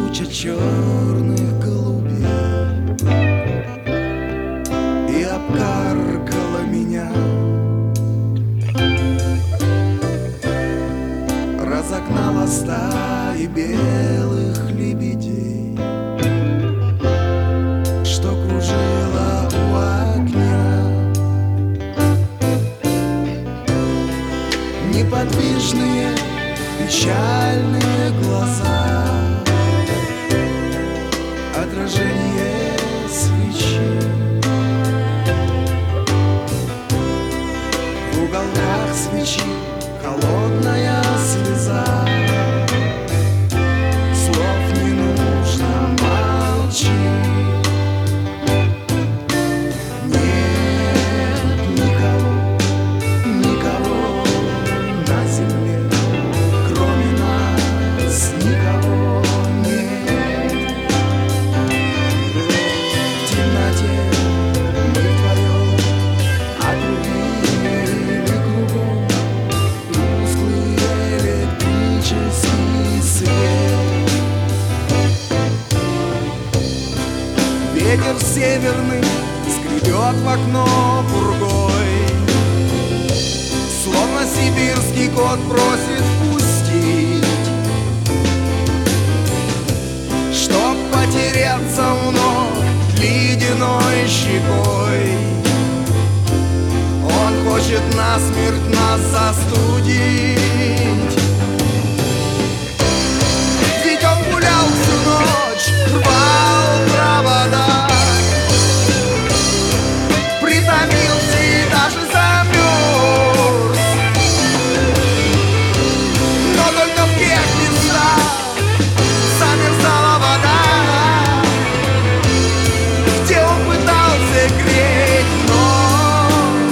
Туча черных голубей и обкаркала меня, разогнала стаи белых лебедей, что кружила у огня. Неподвижные печальные глаза, отражение свечи. В уголках свечи холодная слеза. Слов не нужно, молчи. Нет никого, никого на земле, кроме нас никого нет. В темноте мы вдвоем окружили кругом тусклый электрический свет. Ветер северный скребет в окно пургой, словно сибирский кот просит впустить, чтоб потеряться у ног ледяной щекой. Он хочет насмерть нас застудить. Ведь он гулял всю ночь, рвал провода, притомился и даже замерз. Но только в тех местах замерзала вода, где он пытался греть нос.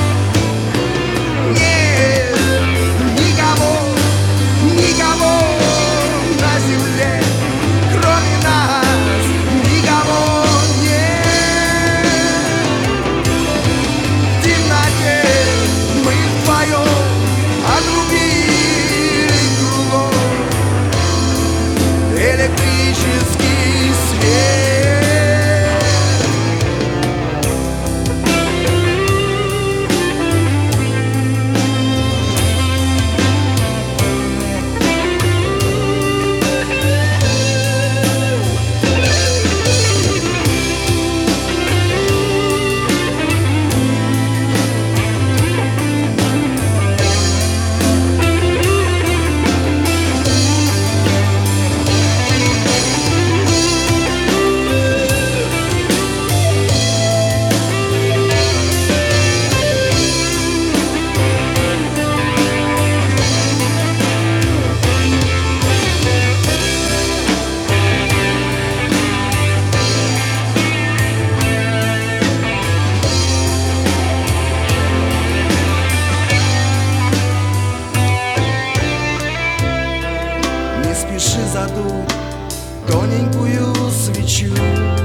Нет никого, никого на земле, кроме нас никого нет. В темноте мы вдвоем отрубили кругом электрический свет. Не спеши задуть тоненькую свечу,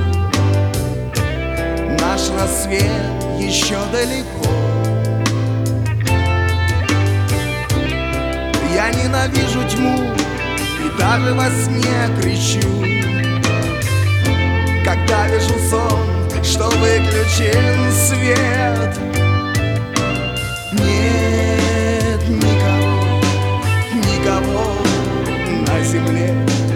наш рассвет еще далеко. Я ненавижу тьму и даже во сне кричу, когда вижу сон, что выключен свет. Нет никого, никого на земле,